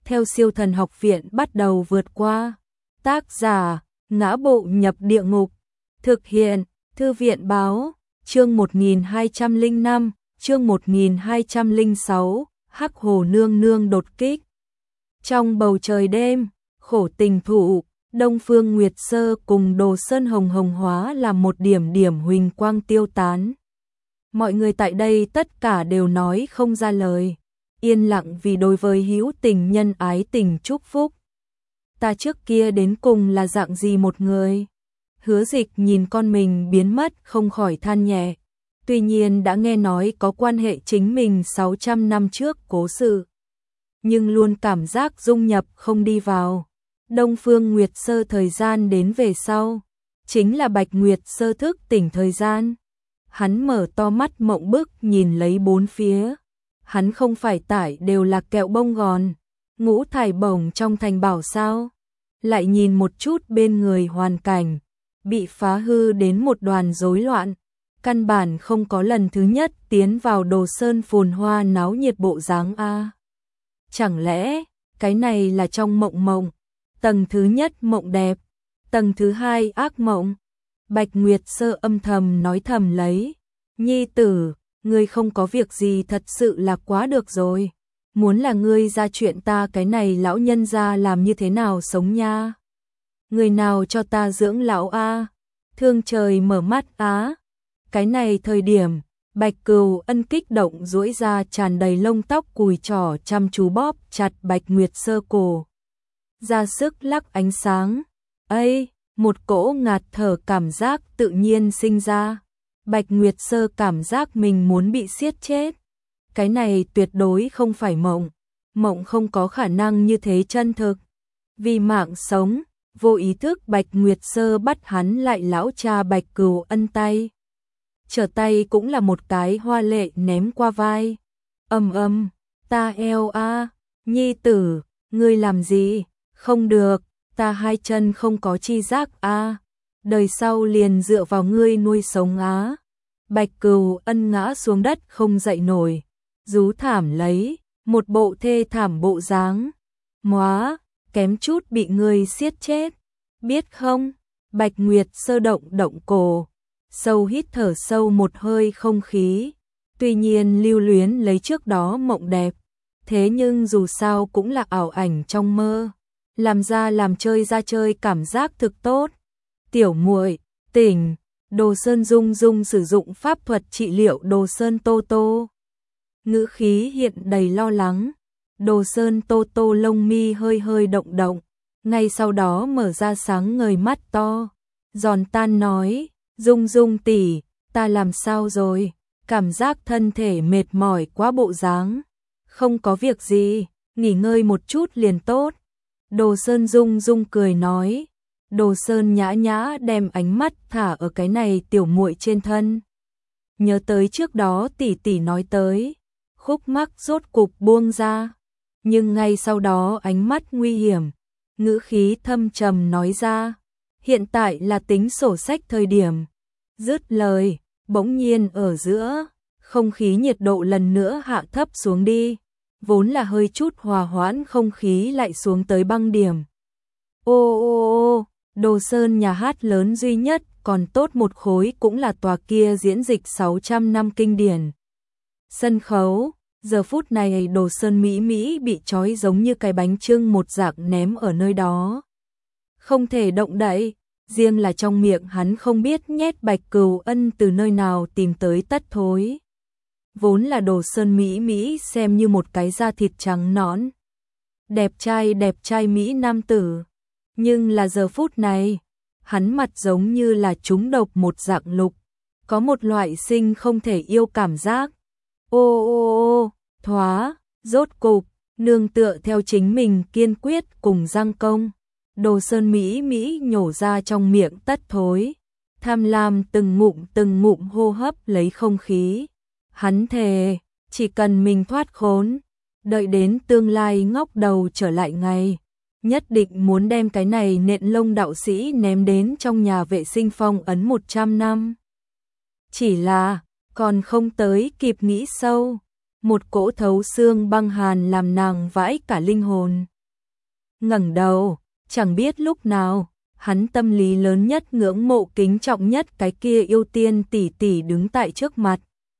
theo Siêu Thần Học Viện bắt đầu vượt qua. Tác giả: Ngã Bộ Nhập Địa Ngục. Thực hiện: Thư viện báo. Chương 1205, chương 1206, Hắc Hồ Nương Nương đột kích. Trong bầu trời đêm, Khổ Tình Thụ, Đông Phương Nguyệt Sơ cùng Đồ Sơn Hồng Hồng hóa làm một điểm điểm huỳnh quang tiêu tán. Mọi người tại đây tất cả đều nói không ra lời, yên lặng vì đối với hữu tình nhân ái tình chúc phúc. Ta trước kia đến cùng là dạng gì một người? Hứa Dịch nhìn con mình biến mất không khỏi than nhẹ. Tuy nhiên đã nghe nói có quan hệ chính mình 600 năm trước cố sự, nhưng luôn cảm giác dung nhập không đi vào. Đông Phương Nguyệt Sơ thời gian đến về sau, chính là Bạch Nguyệt Sơ thức tỉnh thời gian. Hắn mở to mắt mộng bức nhìn lấy bốn phía. Hắn không phải tải đều là kẹo bông gòn, ngũ thải bổng trong thành bảo sao? Lại nhìn một chút bên người hoàn cảnh, bị phá hư đến một đoàn rối loạn, căn bản không có lần thứ nhất tiến vào Đồ Sơn phồn hoa náo nhiệt bộ dáng a. Chẳng lẽ, cái này là trong mộng mộng, tầng thứ nhất mộng đẹp, tầng thứ hai ác mộng. Bạch Nguyệt Sơ âm thầm nói thầm lấy, nhi tử, ngươi không có việc gì thật sự là quá được rồi. Muốn là ngươi ra chuyện ta cái này lão nhân ra làm như thế nào sống nha. Người nào cho ta dưỡng lão a? Thương trời mở mắt á. Cái này thời điểm, Bạch Cừu Ân kích động duỗi ra tràn đầy lông tóc cùi chỏ chăm chú bóp chặt Bạch Nguyệt Sơ cổ. Ra sức lắc ánh sáng. Ây, một cỗ ngạt thở cảm giác tự nhiên sinh ra. Bạch Nguyệt Sơ cảm giác mình muốn bị siết chết. Cái này tuyệt đối không phải mộng. Mộng không có khả năng như thế chân thực. Vì mạng sống, vô ý thức Bạch Nguyệt Sơ bắt hắn lại lão cha Bạch Cừu Ân tay. Trở tay cũng là một cái hoa lệ ném qua vai. Ta eo a, nhi tử, ngươi làm gì? Không được, ta hai chân không có chi giác a. Đời sau liền dựa vào ngươi nuôi sống á. Bạch Cừu Ân ngã xuống đất không dậy nổi, rú thảm lấy, một bộ thê thảm bộ dáng. Móa, kém chút bị ngươi siết chết, biết không? Bạch Nguyệt Sơ động động cổ, sâu hít thở sâu một hơi không khí. Tuy nhiên lưu luyến lấy trước đó mộng đẹp, thế nhưng dù sao cũng là ảo ảnh trong mơ, làm ra làm chơi ra chơi cảm giác thực tốt. Tiểu muội, tỉnh. Đồ Sơn Dung Dung sử dụng pháp thuật trị liệu Đồ Sơn Tô Tô. Ngữ khí hiện đầy lo lắng. Đồ Sơn Tô Tô lông mi hơi hơi động động, ngay sau đó mở ra sáng ngời mắt to, giòn tan nói, Dung Dung tỷ, ta làm sao rồi? Cảm giác thân thể mệt mỏi quá bộ dáng. Không có việc gì, nghỉ ngơi một chút liền tốt. Đồ Sơn Dung Dung cười nói. Đồ Sơn nhã nhã đem ánh mắt thả ở cái này tiểu muội trên thân. Nhớ tới trước đó tỷ tỷ nói tới, khúc mắc rốt cục buông ra. Nhưng ngay sau đó ánh mắt nguy hiểm, ngữ khí thâm trầm nói ra, hiện tại là tính sổ sách thời điểm. Dứt lời, bỗng nhiên ở giữa, không khí nhiệt độ lần nữa hạ thấp xuống đi, vốn là hơi chút hòa hoãn không khí lại xuống tới băng điểm. Ô ô ô, Đồ Sơn nhà hát lớn duy nhất còn tốt một khối cũng là tòa kia diễn dịch 600 năm kinh điển. Sân khấu, giờ phút này Đồ Sơn Mỹ Mỹ bị trói giống như cái bánh chưng một dạng ném ở nơi đó. Không thể động đậy, riêng là trong miệng hắn không biết nhét Bạch Cừu Ân từ nơi nào tìm tới tất thối. Vốn là Đồ Sơn Mỹ Mỹ xem như một cái da thịt trắng nõn. Đẹp trai Mỹ nam tử. Nhưng là giờ phút này, hắn mặt giống như là trúng độc một dạng lục, có một loại sinh không thể yêu cảm giác. Ô ô ô, thoá, rốt cục, nương tựa theo chính mình kiên quyết cùng giang công. Đồ Sơn Mỹ Mỹ nhổ ra trong miệng tất thối, tham lam từng ngụm hô hấp lấy không khí. Hắn thề, chỉ cần mình thoát khốn, đợi đến tương lai ngóc đầu trở lại ngày, nhất định muốn đem cái này nện lông đạo sĩ ném đến trong nhà vệ sinh phong ấn 100 năm. Chỉ là, còn không tới kịp nghĩ sâu, một cỗ thấu xương băng hàn làm nàng vãi cả linh hồn. ngẩng đầu, chẳng biết lúc nào, hắn tâm lý lớn nhất ngưỡng mộ kính trọng nhất cái kia yêu tiên tỷ tỷ đứng tại trước mặt.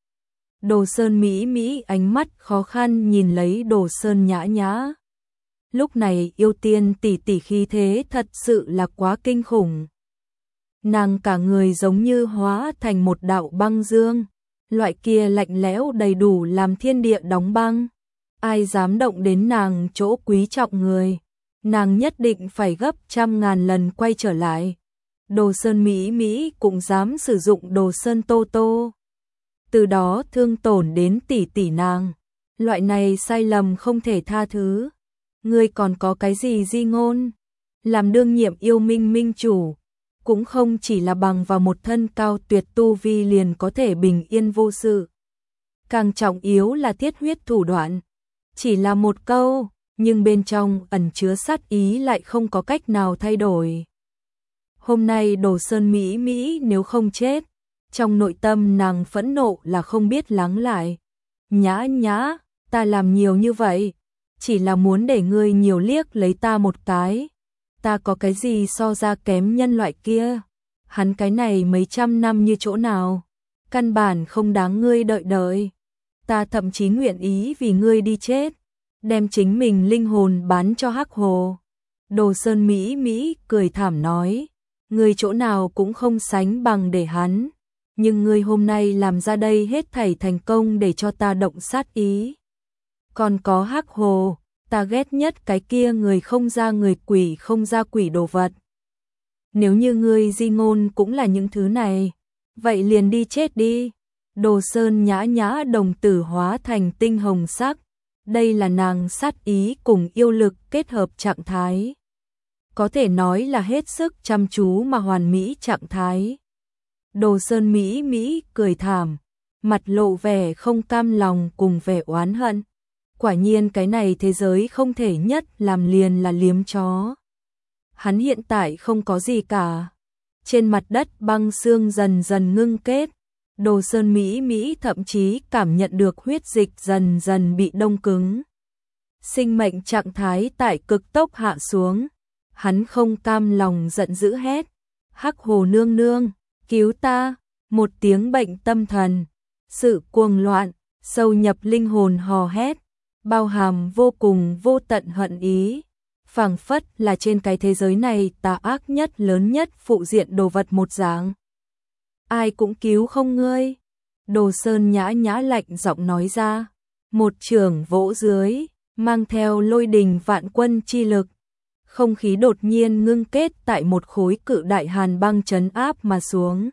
Đồ Sơn Mỹ Mỹ ánh mắt khó khăn nhìn lấy Đồ Sơn Nhã Nhã. Lúc này yêu tiên tỷ tỷ khí thế thật sự là quá kinh khủng. Nàng cả người giống như hóa thành một đạo băng dương, loại kia lạnh lẽo đầy đủ làm thiên địa đóng băng. Ai dám động đến nàng chỗ quý trọng người, nàng nhất định phải gấp trăm ngàn lần quay trở lại. Đồ Sơn Mỹ Mỹ cũng dám sử dụng Đồ Sơn Tô Tô, từ đó thương tổn đến tỷ tỷ nàng. Loại này sai lầm không thể tha thứ. Ngươi còn có cái gì di ngôn? Làm đương nhiệm yêu minh minh chủ, cũng không chỉ là bằng vào một thân cao tuyệt tu vi liền có thể bình yên vô sự. Càng trọng yếu là thiết huyết thủ đoạn. Chỉ là một câu, nhưng bên trong ẩn chứa sát ý lại không có cách nào thay đổi. Hôm nay Đồ Sơn Mỹ Mỹ nếu không chết, trong nội tâm nàng phẫn nộ là không biết lắng lại. Nhã Nhã, ta làm nhiều như vậy, chỉ là muốn để ngươi nhiều liếc lấy ta một cái. Ta có cái gì so ra kém nhân loại kia? Hắn cái này mấy trăm năm như chỗ nào? Căn bản không đáng ngươi đợi đợi. Ta thậm chí nguyện ý vì ngươi đi chết, đem chính mình linh hồn bán cho Hắc Hồ. Đồ Sơn Mỹ Mỹ cười thảm nói, ngươi chỗ nào cũng không sánh bằng để hắn, nhưng ngươi hôm nay làm ra đây hết thảy thành công để cho ta động sát ý. Còn có Hắc Hồ, ta ghét nhất cái kia người không ra người quỷ không ra quỷ đồ vật. Nếu như ngươi di ngôn cũng là những thứ này, vậy liền đi chết đi. Đồ Sơn Nhã Nhã đồng tử hóa thành tinh hồng sắc, đây là nàng sát ý cùng yêu lực kết hợp trạng thái. Có thể nói là hết sức chăm chú mà hoàn mỹ trạng thái. Đồ Sơn Mỹ Mỹ cười thảm, mặt lộ vẻ không cam lòng cùng vẻ oán hận. Quả nhiên cái này thế giới không thể nhất làm liền là liếm chó. Hắn hiện tại không có gì cả. Trên mặt đất băng xương dần dần ngưng kết. Đồ Sơn Mỹ Mỹ thậm chí cảm nhận được huyết dịch dần dần bị đông cứng. Sinh mệnh trạng thái tại cực tốc hạ xuống. Hắn không cam lòng giận dữ hét. Hắc Hồ nương nương, cứu ta, một tiếng bệnh tâm thần. Sự cuồng loạn, sâu nhập linh hồn hò hét, bao hàm vô cùng vô tận hận ý. Phảng phất là trên cái thế giới này tà ác nhất lớn nhất phụ diện đồ vật một dạng. Ai cũng cứu không ngươi. Đồ Sơn Nhã Nhã lạnh giọng nói ra. Một chưởng vỗ dưới, mang theo lôi đình vạn quân chi lực. Không khí đột nhiên ngưng kết tại một khối cự đại hàn băng trấn áp mà xuống.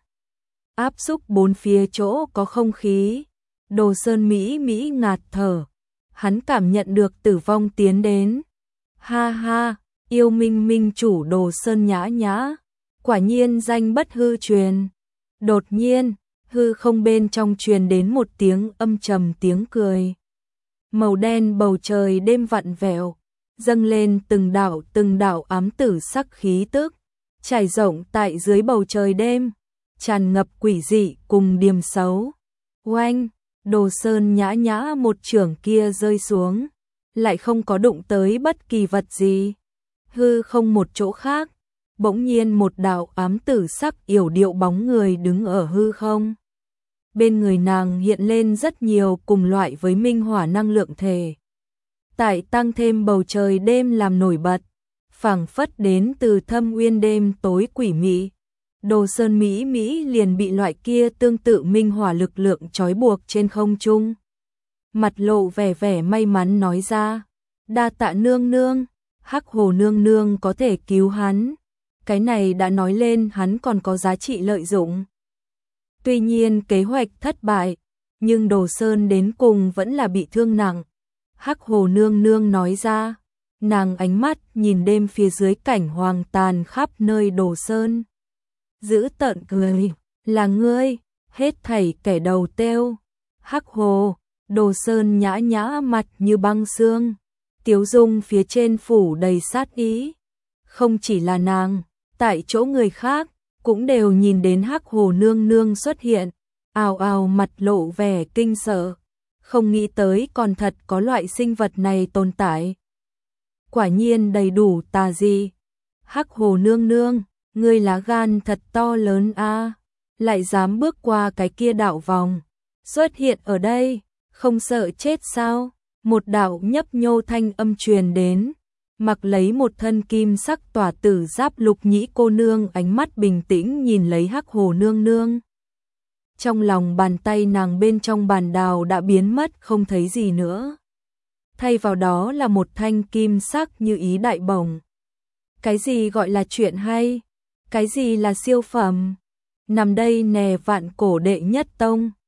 Áp xúc bốn phía chỗ có không khí. Đồ Sơn Mỹ Mỹ ngạt thở. Hắn cảm nhận được tử vong tiến đến. Ha ha, yêu minh minh chủ Đồ Sơn Nhã Nhã. Quả nhiên danh bất hư truyền. Đột nhiên, hư không bên trong truyền đến một tiếng âm trầm tiếng cười. Màu đen bầu trời đêm vặn vẹo, dâng lên từng đạo ám tử sắc khí tức, trải rộng tại dưới bầu trời đêm, tràn ngập quỷ dị cùng điềm xấu. Oanh, Đồ Sơn Nhã Nhã một chưởng kia rơi xuống, lại không có đụng tới bất kỳ vật gì. Hư không một chỗ khác, bỗng nhiên một đạo ám tử sắc yểu điệu bóng người đứng ở hư không. Bên người nàng hiện lên rất nhiều cùng loại với minh hỏa năng lượng thể. Tại tăng thêm bầu trời đêm làm nổi bật, phảng phất đến từ thâm uyên đêm tối quỷ mị. Đồ Sơn Mỹ Mỹ liền bị loại kia tương tự minh hỏa lực lượng trói buộc trên không trung. Mặt lộ vẻ vẻ may mắn nói ra, đa tạ nương nương, Hắc Hồ nương nương có thể cứu hắn. Cái này đã nói lên hắn còn có giá trị lợi dụng. Tuy nhiên kế hoạch thất bại, nhưng Đồ Sơn đến cùng vẫn là bị thương nặng. Hắc Hồ nương nương nói ra, nàng ánh mắt nhìn đêm phía dưới cảnh hoàng tàn khắp nơi Đồ Sơn. Giữ tợn cười, là ngươi, hết thảy kẻ đầu têu. Hắc Hồ, Đồ Sơn Nhã Nhã mặt như băng xương, tiếu dung phía trên phủ đầy sát ý. Không chỉ là nàng, tại chỗ người khác cũng đều nhìn đến Hắc Hồ nương nương xuất hiện, ào ào mặt lộ vẻ kinh sợ, không nghĩ tới còn thật có loại sinh vật này tồn tại. quả nhiên đầy đủ tà dị. Hắc Hồ nương nương, ngươi lá gan thật to lớn a, lại dám bước qua cái kia đạo vòng, xuất hiện ở đây, không sợ chết sao? Một đạo nhấp nhô thanh âm truyền đến, mặc lấy một thân kim sắc tỏa tử giáp Lục Nhĩ cô nương ánh mắt bình tĩnh nhìn lấy Hắc Hồ nương nương. Trong lòng bàn tay nàng bên trong bàn đào đã biến mất không thấy gì nữa. Thay vào đó là một thanh kim sắc như ý đại bổng. Cái gì gọi là chuyện hay? Cái gì là siêu phẩm? Nằm đây nè vạn cổ đệ nhất tông.